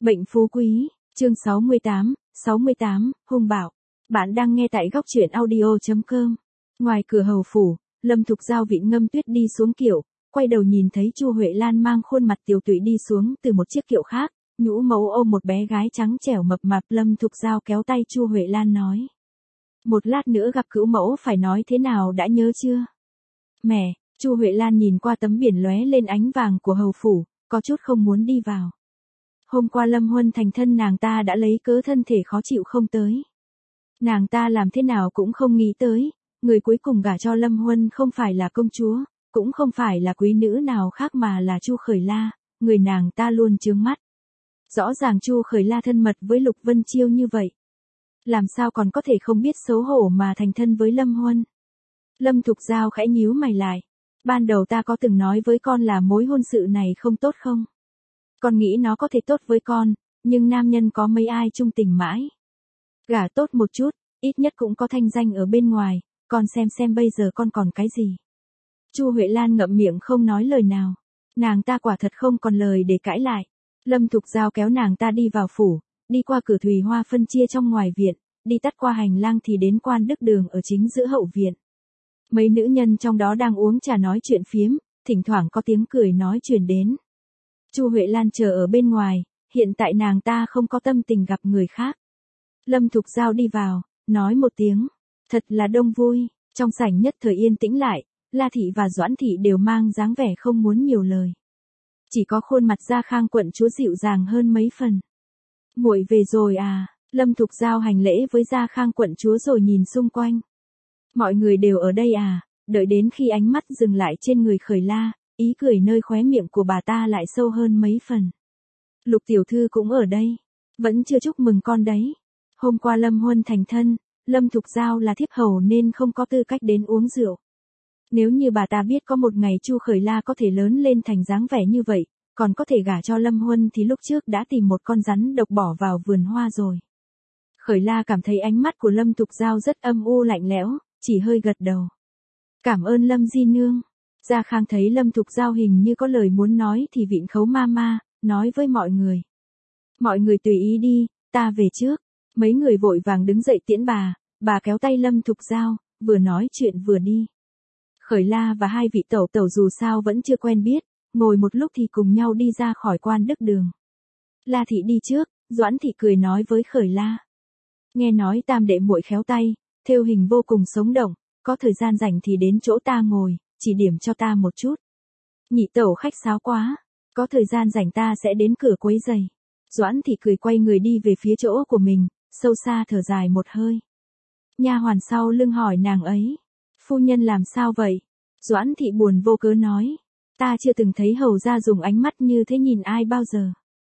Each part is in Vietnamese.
Bệnh phú quý, chương 68, hung bạo. Bạn đang nghe tại góc truyện audio.com. Ngoài cửa hầu phủ, Lâm Thục Giao vịn Ngâm Tuyết đi xuống kiệu, quay đầu nhìn thấy Chu Huệ Lan mang khuôn mặt tiều tụy đi xuống từ một chiếc kiệu khác, nhũ mẫu ôm một bé gái trắng trẻo mập mạp. Lâm Thục Giao kéo tay Chu Huệ Lan nói: "Một lát nữa gặp cữu mẫu phải nói thế nào đã nhớ chưa?" "Mẹ." Chu Huệ Lan nhìn qua tấm biển lóe lên ánh vàng của hầu phủ, có chút không muốn đi vào. Hôm qua Lâm Huân thành thân nàng ta đã lấy cớ thân thể khó chịu không tới. Nàng ta làm thế nào cũng không nghĩ tới, người cuối cùng gả cho Lâm Huân không phải là công chúa, cũng không phải là quý nữ nào khác mà là Chu Khởi La, người nàng ta luôn chướng mắt. Rõ ràng Chu Khởi La thân mật với Lục Vân Chiêu như vậy, làm sao còn có thể không biết xấu hổ mà thành thân với Lâm Huân. Lâm Thục Giao khẽ nhíu mày lại. Ban đầu ta có từng nói với con là mối hôn sự này không tốt không? Con nghĩ nó có thể tốt với con, nhưng nam nhân có mấy ai chung tình mãi. Gả tốt một chút, ít nhất cũng có thanh danh ở bên ngoài, con xem bây giờ con còn cái gì. Chu Huệ Lan ngậm miệng không nói lời nào. Nàng ta quả thật không còn lời để cãi lại. Lâm Thục Giao kéo nàng ta đi vào phủ, đi qua cửa thùy hoa phân chia trong ngoài viện, đi tắt qua hành lang thì đến quan đức đường ở chính giữa hậu viện. Mấy nữ nhân trong đó đang uống trà nói chuyện phiếm, thỉnh thoảng có tiếng cười nói truyền đến. Chu Huệ Lan chờ ở bên ngoài, hiện tại nàng ta không có tâm tình gặp người khác. Lâm Thục Giao đi vào, nói một tiếng, thật là đông vui, trong sảnh nhất thời yên tĩnh lại, La Thị và Doãn Thị đều mang dáng vẻ không muốn nhiều lời. Chỉ có khuôn mặt Gia Khang quận chúa dịu dàng hơn mấy phần. Muội về rồi à? Lâm Thục Giao hành lễ với Gia Khang quận chúa rồi nhìn xung quanh. Mọi người đều ở đây à? Đợi đến khi ánh mắt dừng lại trên người Khởi La, ý cười nơi khóe miệng của bà ta lại sâu hơn mấy phần. Lục tiểu thư cũng ở đây. Vẫn chưa chúc mừng con đấy. Hôm qua Lâm Huân thành thân, Lâm Thục Giao là thiếp hầu nên không có tư cách đến uống rượu. Nếu như bà ta biết có một ngày Chu Khởi La có thể lớn lên thành dáng vẻ như vậy, còn có thể gả cho Lâm Huân thì lúc trước đã tìm một con rắn độc bỏ vào vườn hoa rồi. Khởi La cảm thấy ánh mắt của Lâm Thục Giao rất âm u lạnh lẽo, chỉ hơi gật đầu. Cảm ơn Lâm di nương. Gia Khang thấy Lâm Thục Giao hình như có lời muốn nói thì vịn Khấu Mama, nói với mọi người. Mọi người tùy ý đi, ta về trước. Mấy người vội vàng đứng dậy tiễn bà kéo tay Lâm Thục Giao, vừa nói chuyện vừa đi. Khởi La và hai vị tẩu tẩu dù sao vẫn chưa quen biết, ngồi một lúc thì cùng nhau đi ra khỏi quan đức đường. La Thị đi trước, Doãn Thị cười nói với Khởi La. Nghe nói tam đệ muội khéo tay, thêu hình vô cùng sống động, có thời gian rảnh thì đến chỗ ta ngồi, chỉ điểm cho ta một chút. Nhị tẩu khách sáo quá, có thời gian rảnh ta sẽ đến cửa quấy giày. Doãn Thị cười quay người đi về phía chỗ của mình, sâu xa thở dài một hơi. Nha hoàn sau lưng hỏi nàng ấy, phu nhân làm sao vậy? Doãn Thị buồn vô cớ nói, ta chưa từng thấy hầu gia dùng ánh mắt như thế nhìn ai bao giờ.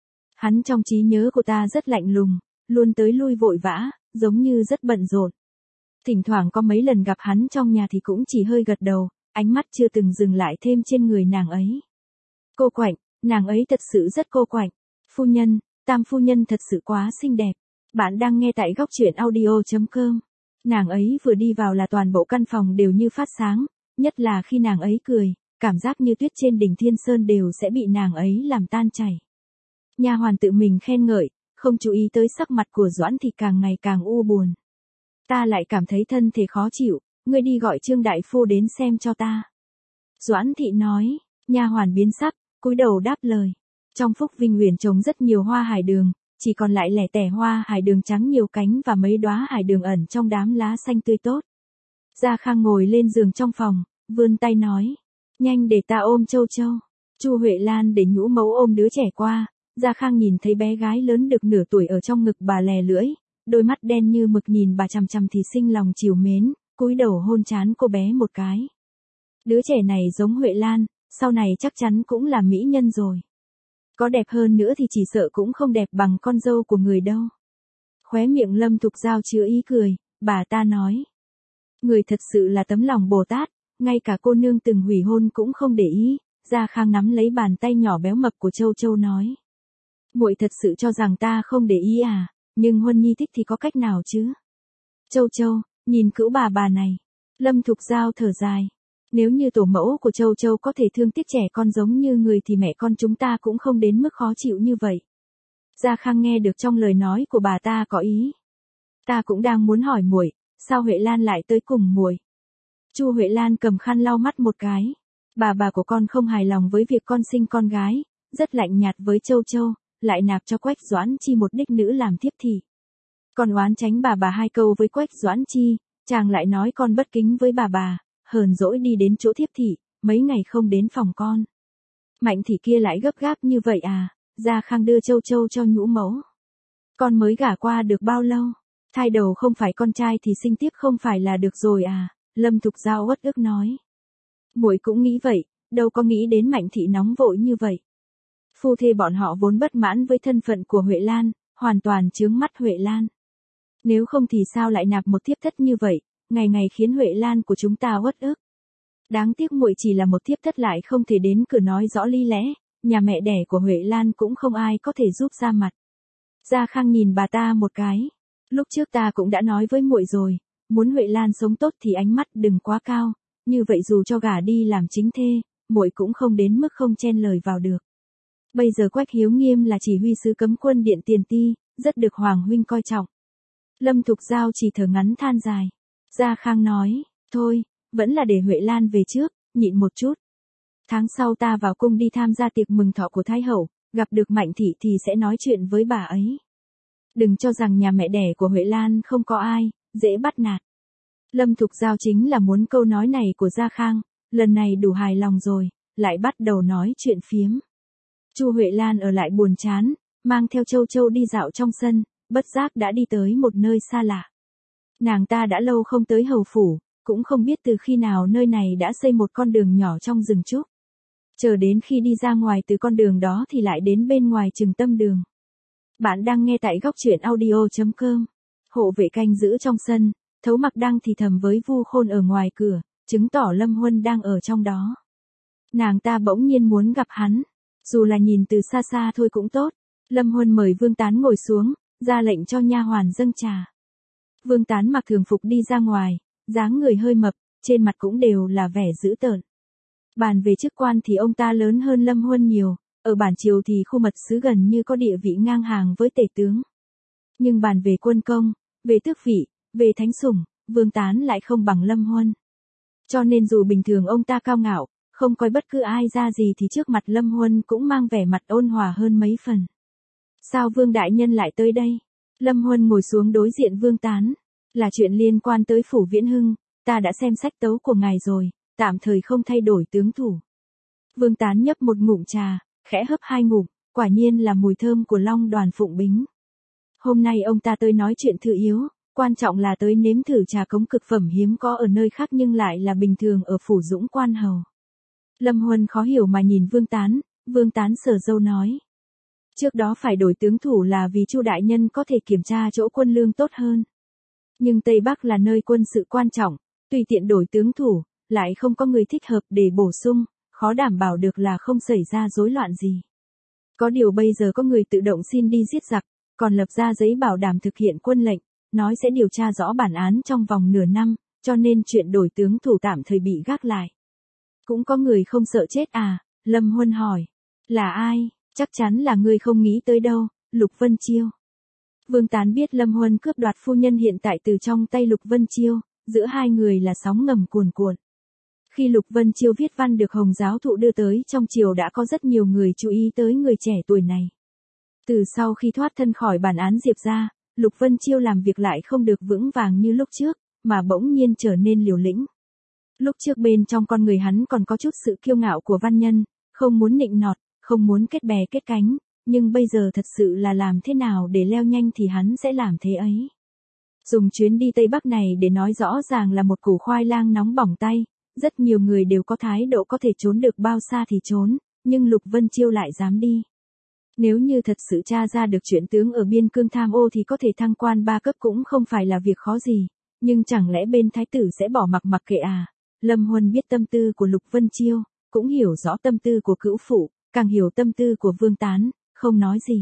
Hắn trong trí nhớ của ta rất lạnh lùng, luôn tới lui vội vã, giống như rất bận rộn. Thỉnh thoảng có mấy lần gặp hắn trong nhà thì cũng chỉ hơi gật đầu, ánh mắt chưa từng dừng lại thêm trên người nàng ấy. Cô quạnh, nàng ấy thật sự rất cô quạnh. Phu nhân, tam phu nhân thật sự quá xinh đẹp. Bạn đang nghe tại góc truyện audio.com. Nàng ấy vừa đi vào là toàn bộ căn phòng đều như phát sáng, nhất là khi nàng ấy cười, cảm giác như tuyết trên đỉnh Thiên Sơn đều sẽ bị nàng ấy làm tan chảy. Nha hoàn tự mình khen ngợi, không chú ý tới sắc mặt của Doãn Thị càng ngày càng u buồn. Ta lại cảm thấy thân thể khó chịu, ngươi đi gọi Trương đại phu đến xem cho ta. Doãn Thị nói, nha hoàn biến sắc, cúi đầu đáp lời. Trong Phúc Vinh Uyển trồng rất nhiều hoa hải đường, chỉ còn lại lẻ tẻ hoa hải đường trắng nhiều cánh và mấy đóa hải đường ẩn trong đám lá xanh tươi tốt. Gia Khang ngồi lên giường trong phòng, vươn tay nói, nhanh để ta ôm Châu Châu. Chu Huệ Lan để nhũ mẫu ôm đứa trẻ qua. Gia Khang nhìn thấy bé gái lớn được nửa tuổi ở trong ngực bà lè lưỡi, đôi mắt đen như mực nhìn bà chằm chằm thì sinh lòng trìu mến, cúi đầu hôn trán cô bé một cái. Đứa trẻ này giống Huệ Lan, sau này chắc chắn cũng là mỹ nhân rồi. Có đẹp hơn nữa thì chỉ sợ cũng không đẹp bằng con dâu của người đâu. Khóe miệng Lâm Thục Giao chứa ý cười, bà ta nói. Người thật sự là tấm lòng Bồ Tát, ngay cả cô nương từng hủy hôn cũng không để ý. Gia Khang nắm lấy bàn tay nhỏ béo mập của Châu Châu nói. Muội thật sự cho rằng ta không để ý à, nhưng Huân Nhi thích thì có cách nào chứ? Châu Châu, nhìn cữu bà này. Lâm Thục Giao thở dài. Nếu như tổ mẫu của Châu Châu có thể thương tiếc trẻ con giống như người thì mẹ con chúng ta cũng không đến mức khó chịu như vậy. Gia Khang nghe được trong lời nói của bà ta có ý. Ta cũng đang muốn hỏi muội, sao Huệ Lan lại tới cùng muội? Chu Huệ Lan cầm khăn lau mắt một cái. Bà của con không hài lòng với việc con sinh con gái, rất lạnh nhạt với Châu Châu, lại nạp cho Quách Doãn Chi một đích nữ làm thiếp thị. Con oán tránh bà hai câu với Quách Doãn Chi, chàng lại nói con bất kính với bà, hờn dỗi đi đến chỗ thiếp thị, mấy ngày không đến phòng con. Mạnh thị kia lại gấp gáp như vậy à? Gia Khang đưa Châu Châu cho nhũ mẫu. Con mới gả qua được bao lâu? Thai đầu không phải con trai thì sinh tiếp không phải là được rồi à? Lâm Thục Giao uất ức nói. Muội cũng nghĩ vậy, đâu có nghĩ đến Mạnh thị nóng vội như vậy. Phu thê bọn họ vốn bất mãn với thân phận của Huệ Lan, hoàn toàn chướng mắt Huệ Lan. Nếu không thì sao lại nạp một thiếp thất như vậy, ngày ngày khiến Huệ Lan của chúng ta uất ức. Đáng tiếc muội chỉ là một thiếp thất lại không thể đến cửa nói rõ lý lẽ, nhà mẹ đẻ của Huệ Lan cũng không ai có thể giúp ra mặt. Gia Khang nhìn bà ta một cái. Lúc trước ta cũng đã nói với muội rồi, muốn Huệ Lan sống tốt thì ánh mắt đừng quá cao, như vậy dù cho gả đi làm chính thê, muội cũng không đến mức không chen lời vào được. Bây giờ Quách Hiếu Nghiêm là chỉ huy sứ cấm quân Điện Tiền Ti, rất được Hoàng huynh coi trọng. Lâm Thục Giao chỉ thở ngắn than dài. Gia Khang nói, thôi, vẫn là để Huệ Lan về trước, nhịn một chút. Tháng sau ta vào cung đi tham gia tiệc mừng thọ của Thái Hậu, gặp được Mạnh thị thì sẽ nói chuyện với bà ấy. Đừng cho rằng nhà mẹ đẻ của Huệ Lan không có ai, dễ bắt nạt. Lâm Thục Giao chính là muốn câu nói này của Gia Khang, lần này đủ hài lòng rồi, lại bắt đầu nói chuyện phiếm. Chu Huệ Lan ở lại buồn chán, mang theo Châu Châu đi dạo trong sân, bất giác đã đi tới một nơi xa lạ. Nàng ta đã lâu không tới hầu phủ, cũng không biết từ khi nào nơi này đã xây một con đường nhỏ trong rừng trúc. Chờ đến khi đi ra ngoài từ con đường đó thì lại đến bên ngoài Trừng Tâm Đường. Bạn đang nghe tại góc truyện audio.com. Hộ vệ canh giữ trong sân, Thấu Mặc đang thì thầm với Vu Khôn ở ngoài cửa, chứng tỏ Lâm Huân đang ở trong đó. Nàng ta bỗng nhiên muốn gặp hắn, dù là nhìn từ xa xa thôi cũng tốt. Lâm Huân mời Vương Tán ngồi xuống, ra lệnh cho nha hoàn dâng trà. Vương Tán mặc thường phục đi ra ngoài, dáng người hơi mập, trên mặt cũng đều là vẻ dữ tợn. Bàn về chức quan thì ông ta lớn hơn Lâm Huân nhiều, ở bản triều thì khu mật sứ gần như có địa vị ngang hàng với tể tướng. Nhưng bàn về quân công, về tước vị, về thánh sủng, Vương Tán lại không bằng Lâm Huân. Cho nên dù bình thường ông ta cao ngạo, không coi bất cứ ai ra gì thì trước mặt Lâm Huân cũng mang vẻ mặt ôn hòa hơn mấy phần. Sao Vương đại nhân lại tới đây? Lâm Huân ngồi xuống đối diện Vương Tán. Là chuyện liên quan tới phủ Viễn Hưng, ta đã xem sách tấu của ngài rồi, tạm thời không thay đổi tướng thủ. Vương Tán nhấp một ngụm trà, khẽ hấp hai ngụm, quả nhiên là mùi thơm của Long Đoàn Phụng Bính. Hôm nay ông ta tới nói chuyện thư yếu, quan trọng là tới nếm thử trà cống cực phẩm hiếm có ở nơi khác nhưng lại là bình thường ở phủ Dũng Quan Hầu. Lâm Huân khó hiểu mà nhìn Vương Tán sờ râu nói. Trước đó phải đổi tướng thủ là vì Chu đại nhân có thể kiểm tra chỗ quân lương tốt hơn. Nhưng Tây Bắc là nơi quân sự quan trọng, tùy tiện đổi tướng thủ, lại không có người thích hợp để bổ sung, khó đảm bảo được là không xảy ra rối loạn gì. Có điều bây giờ có người tự động xin đi giết giặc, còn lập ra giấy bảo đảm thực hiện quân lệnh, nói sẽ điều tra rõ bản án trong vòng nửa năm, cho nên chuyện đổi tướng thủ tạm thời bị gác lại. Cũng có người không sợ chết à? Lâm Huân hỏi. Là ai? Chắc chắn là người không nghĩ tới đâu, Lục Vân Chiêu. Vương Tán biết Lâm Huân cướp đoạt phu nhân hiện tại từ trong tay Lục Vân Chiêu, giữa hai người là sóng ngầm cuồn cuộn. Khi Lục Vân Chiêu viết văn được Hồng giáo thụ đưa tới trong triều đã có rất nhiều người chú ý tới người trẻ tuổi này. Từ sau khi thoát thân khỏi bản án Diệp gia, Lục Vân Chiêu làm việc lại không được vững vàng như lúc trước, mà bỗng nhiên trở nên liều lĩnh. Lúc trước bên trong con người hắn còn có chút sự kiêu ngạo của văn nhân, không muốn nịnh nọt, không muốn kết bè kết cánh, nhưng bây giờ thật sự là làm thế nào để leo nhanh thì hắn sẽ làm thế ấy. Dùng chuyến đi Tây Bắc này để nói rõ ràng là một củ khoai lang nóng bỏng tay, rất nhiều người đều có thái độ có thể trốn được bao xa thì trốn, nhưng Lục Vân Chiêu lại dám đi. Nếu như thật sự tra ra được chuyện tướng ở biên cương tham ô thì có thể thăng quan 3 cấp cũng không phải là việc khó gì, nhưng chẳng lẽ bên thái tử sẽ bỏ mặc kệ à? Lâm Huân biết tâm tư của Lục Vân Chiêu, cũng hiểu rõ tâm tư của cữu phụ, càng hiểu tâm tư của Vương Tán, không nói gì.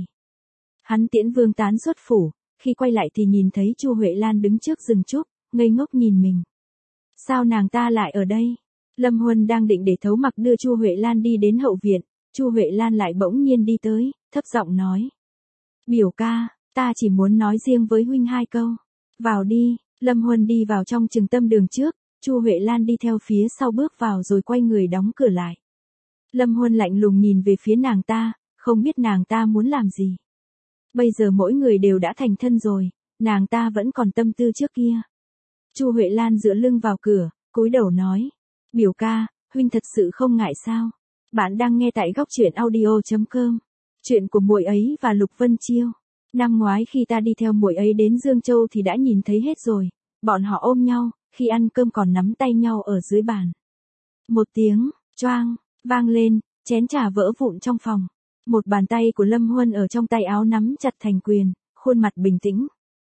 Hắn tiễn Vương Tán xuất phủ, khi quay lại thì nhìn thấy Chu Huệ Lan đứng trước rừng trúc, ngây ngốc nhìn mình. Sao nàng ta lại ở đây? Lâm Huân đang định để Thấu Mặc đưa Chu Huệ Lan đi đến hậu viện, Chu Huệ Lan lại bỗng nhiên đi tới, thấp giọng nói. Biểu ca, ta chỉ muốn nói riêng với huynh 2 câu. Vào đi, Lâm Huân đi vào trong Trừng Tâm Đường trước, Chu Huệ Lan đi theo phía sau bước vào rồi quay người đóng cửa lại. Lâm Huân lạnh lùng nhìn về phía nàng ta, không biết nàng ta muốn làm gì. Bây giờ mỗi người đều đã thành thân rồi, nàng ta vẫn còn tâm tư trước kia. Chu Huệ Lan dựa lưng vào cửa, cúi đầu nói. Biểu ca, huynh thật sự không ngại sao? Bạn đang nghe tại góc truyện audio.com. Chuyện của muội ấy và Lục Vân Chiêu. Năm ngoái khi ta đi theo muội ấy đến Dương Châu thì đã nhìn thấy hết rồi. Bọn họ ôm nhau, khi ăn cơm còn nắm tay nhau ở dưới bàn. Một tiếng, choang, vang lên, chén trà vỡ vụn trong phòng. Một bàn tay của Lâm Huân ở trong tay áo nắm chặt thành quyền, khuôn mặt bình tĩnh.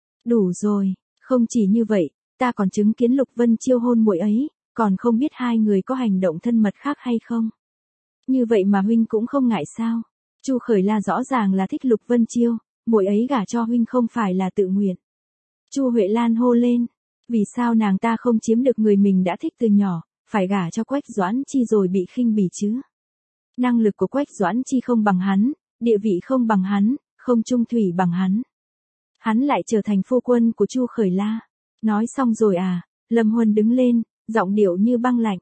Đủ rồi, không chỉ như vậy, ta còn chứng kiến Lục Vân Chiêu hôn muội ấy, còn không biết hai người có hành động thân mật khác hay không. Như vậy mà huynh cũng không ngại sao? Chu Khởi La rõ ràng là thích Lục Vân Chiêu, muội ấy gả cho huynh không phải là tự nguyện. Chu Huệ Lan hô lên, vì sao nàng ta không chiếm được người mình đã thích từ nhỏ, phải gả cho Quách Doãn Chi rồi bị khinh bỉ chứ? Năng lực của Quách Doãn Chi không bằng hắn, địa vị không bằng hắn, không trung thủy bằng hắn. Hắn lại trở thành phu quân của Chu Khởi La. Nói xong rồi à? Lâm Huân đứng lên, giọng điệu như băng lạnh.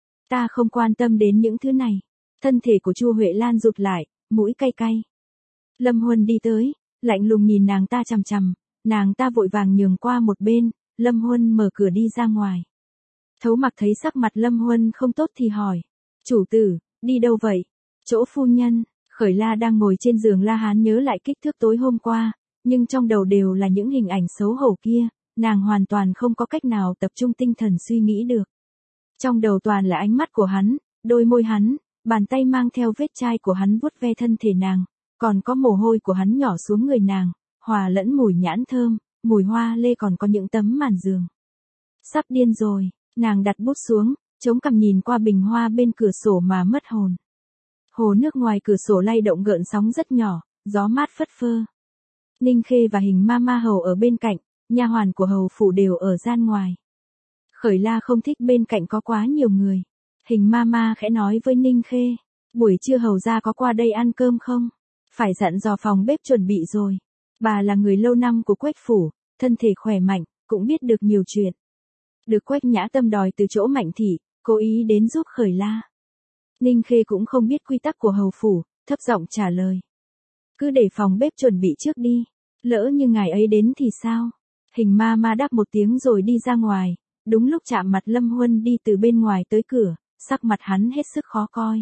Ta không quan tâm đến những thứ này. Thân thể của Chu Huệ Lan rụt lại, mũi cay cay. Lâm Huân đi tới, lạnh lùng nhìn nàng ta chằm chằm, nàng ta vội vàng nhường qua một bên, Lâm Huân mở cửa đi ra ngoài. Thấu Mặc thấy sắc mặt Lâm Huân không tốt thì hỏi, chủ tử, đi đâu vậy? Chỗ phu nhân. Khởi La đang ngồi trên giường La Hán nhớ lại kích thước tối hôm qua, nhưng trong đầu đều là những hình ảnh xấu hổ kia, nàng hoàn toàn không có cách nào tập trung tinh thần suy nghĩ được. Trong đầu toàn là ánh mắt của hắn, đôi môi hắn, bàn tay mang theo vết chai của hắn vuốt ve thân thể nàng, còn có mồ hôi của hắn nhỏ xuống người nàng, hòa lẫn mùi nhãn thơm, mùi hoa lê còn có những tấm màn giường. Sắp điên rồi, nàng đặt bút xuống, chống cằm nhìn qua bình hoa bên cửa sổ mà mất hồn. Hồ nước ngoài cửa sổ lay động gợn sóng rất nhỏ, gió mát phất phơ. Ninh Khê và Hình Ma hầu ở bên cạnh, nha hoàn của hầu phủ đều ở gian ngoài. Khởi La không thích bên cạnh có quá nhiều người. Hình Ma khẽ nói với Ninh Khê, buổi trưa hầu gia có qua đây ăn cơm không? Phải dặn dò phòng bếp chuẩn bị rồi. Bà là người lâu năm của Quách phủ, thân thể khỏe mạnh, cũng biết được nhiều chuyện. Được Quách Nhã Tâm đòi từ chỗ Mạnh thị, cố ý đến giúp Khởi La. Ninh Khê cũng không biết quy tắc của hầu phủ, thấp giọng trả lời. Cứ để phòng bếp chuẩn bị trước đi, lỡ như ngài ấy đến thì sao? Hình Ma đáp một tiếng rồi đi ra ngoài, đúng lúc chạm mặt Lâm Huân đi từ bên ngoài tới cửa, sắc mặt hắn hết sức khó coi.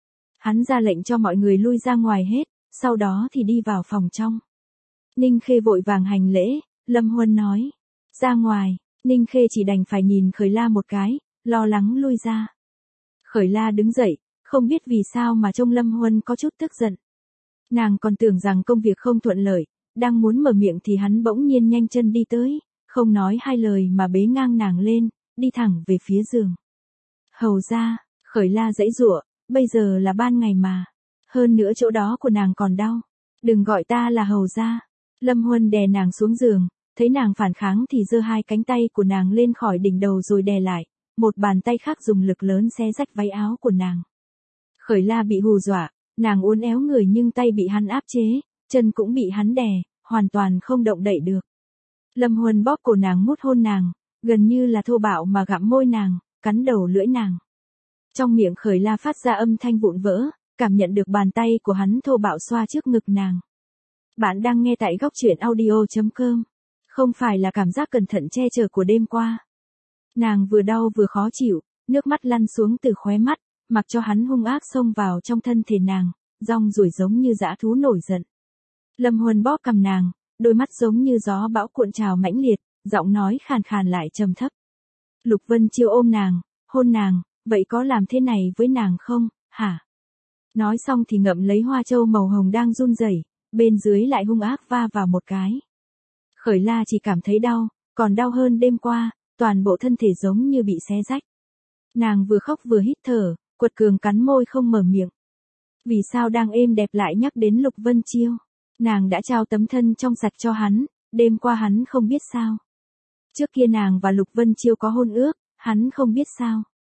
Hắn ra lệnh cho mọi người lui ra ngoài hết, sau đó thì đi vào phòng trong. Ninh Khê vội vàng hành lễ, Lâm Huân nói, ra ngoài. Ninh Khê chỉ đành phải nhìn Khởi La một cái, lo lắng lui ra. Khởi La đứng dậy, không biết vì sao mà trông Lâm Huân có chút tức giận. Nàng còn tưởng rằng công việc không thuận lợi, đang muốn mở miệng thì hắn bỗng nhiên nhanh chân đi tới, không nói hai lời mà bế ngang nàng lên, đi thẳng về phía giường. Hầu ra, Khởi La giãy giụa, bây giờ là ban ngày mà. Hơn nữa chỗ đó của nàng còn đau. Đừng gọi ta là hầu ra. Lâm Huân đè nàng xuống giường, thấy nàng phản kháng thì giơ hai cánh tay của nàng lên khỏi đỉnh đầu rồi đè lại, một bàn tay khác dùng lực lớn xé rách váy áo của nàng. Khởi La bị hù dọa, nàng uốn éo người nhưng tay bị hắn áp chế, chân cũng bị hắn đè, hoàn toàn không động đậy được. Lâm Huân bóp cổ nàng mút hôn nàng, gần như là thô bạo mà gặm môi nàng, cắn đầu lưỡi nàng. Trong miệng Khởi La phát ra âm thanh vụn vỡ, cảm nhận được bàn tay của hắn thô bạo xoa trước ngực nàng. Bạn đang nghe tại góc truyện audio.com. Không phải là cảm giác cẩn thận che chở của đêm qua. Nàng vừa đau vừa khó chịu, nước mắt lăn xuống từ khóe mắt, mặc cho hắn hung ác xông vào trong thân thể nàng, rong ruổi giống như dã thú nổi giận. Lâm Huân bóp cằm nàng, đôi mắt giống như gió bão cuộn trào mãnh liệt, giọng nói khàn khàn lại trầm thấp. Lục Vân Chiêu ôm nàng, hôn nàng, vậy có làm thế này với nàng không, hả? Nói xong thì ngậm lấy hoa châu màu hồng đang run rẩy, bên dưới lại hung ác va vào một cái. Khởi La chỉ cảm thấy đau, còn đau hơn đêm qua, toàn bộ thân thể giống như bị xé rách. Nàng vừa khóc vừa hít thở, quật cường cắn môi không mở miệng. Vì sao đang êm đẹp lại nhắc đến Lục Vân Chiêu? Nàng đã trao tấm thân trong sạch cho hắn, đêm qua hắn không biết sao. Trước kia nàng và Lục Vân Chiêu có hôn ước, hắn không biết sao.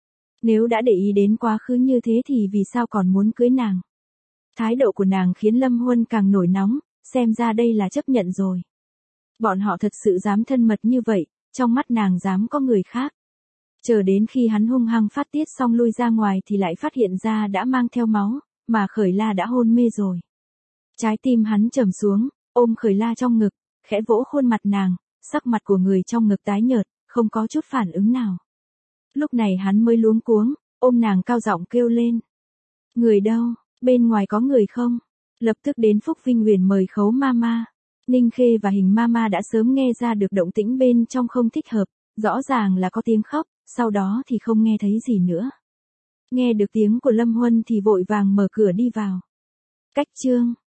Nếu đã để ý đến quá khứ như thế thì vì sao còn muốn cưới nàng? Thái độ của nàng khiến Lâm Huân càng nổi nóng, xem ra đây là chấp nhận rồi. Bọn họ thật sự dám thân mật như vậy, trong mắt nàng dám có người khác. Chờ đến khi hắn hung hăng phát tiết xong lui ra ngoài thì lại phát hiện ra đã mang theo máu, mà Khởi La đã hôn mê rồi. Trái tim hắn trầm xuống, ôm Khởi La trong ngực, khẽ vỗ khuôn mặt nàng, sắc mặt của người trong ngực tái nhợt, không có chút phản ứng nào. Lúc này hắn mới luống cuống, ôm nàng cao giọng kêu lên. Người đâu, bên ngoài có người không? Lập tức đến Phúc Vinh Huyền mời Khấu Mama. Ninh Khê và Hình Mama đã sớm nghe ra được động tĩnh bên trong không thích hợp, rõ ràng là có tiếng khóc, sau đó thì không nghe thấy gì nữa. Nghe được tiếng của Lâm Huân thì vội vàng mở cửa đi vào. Cách chương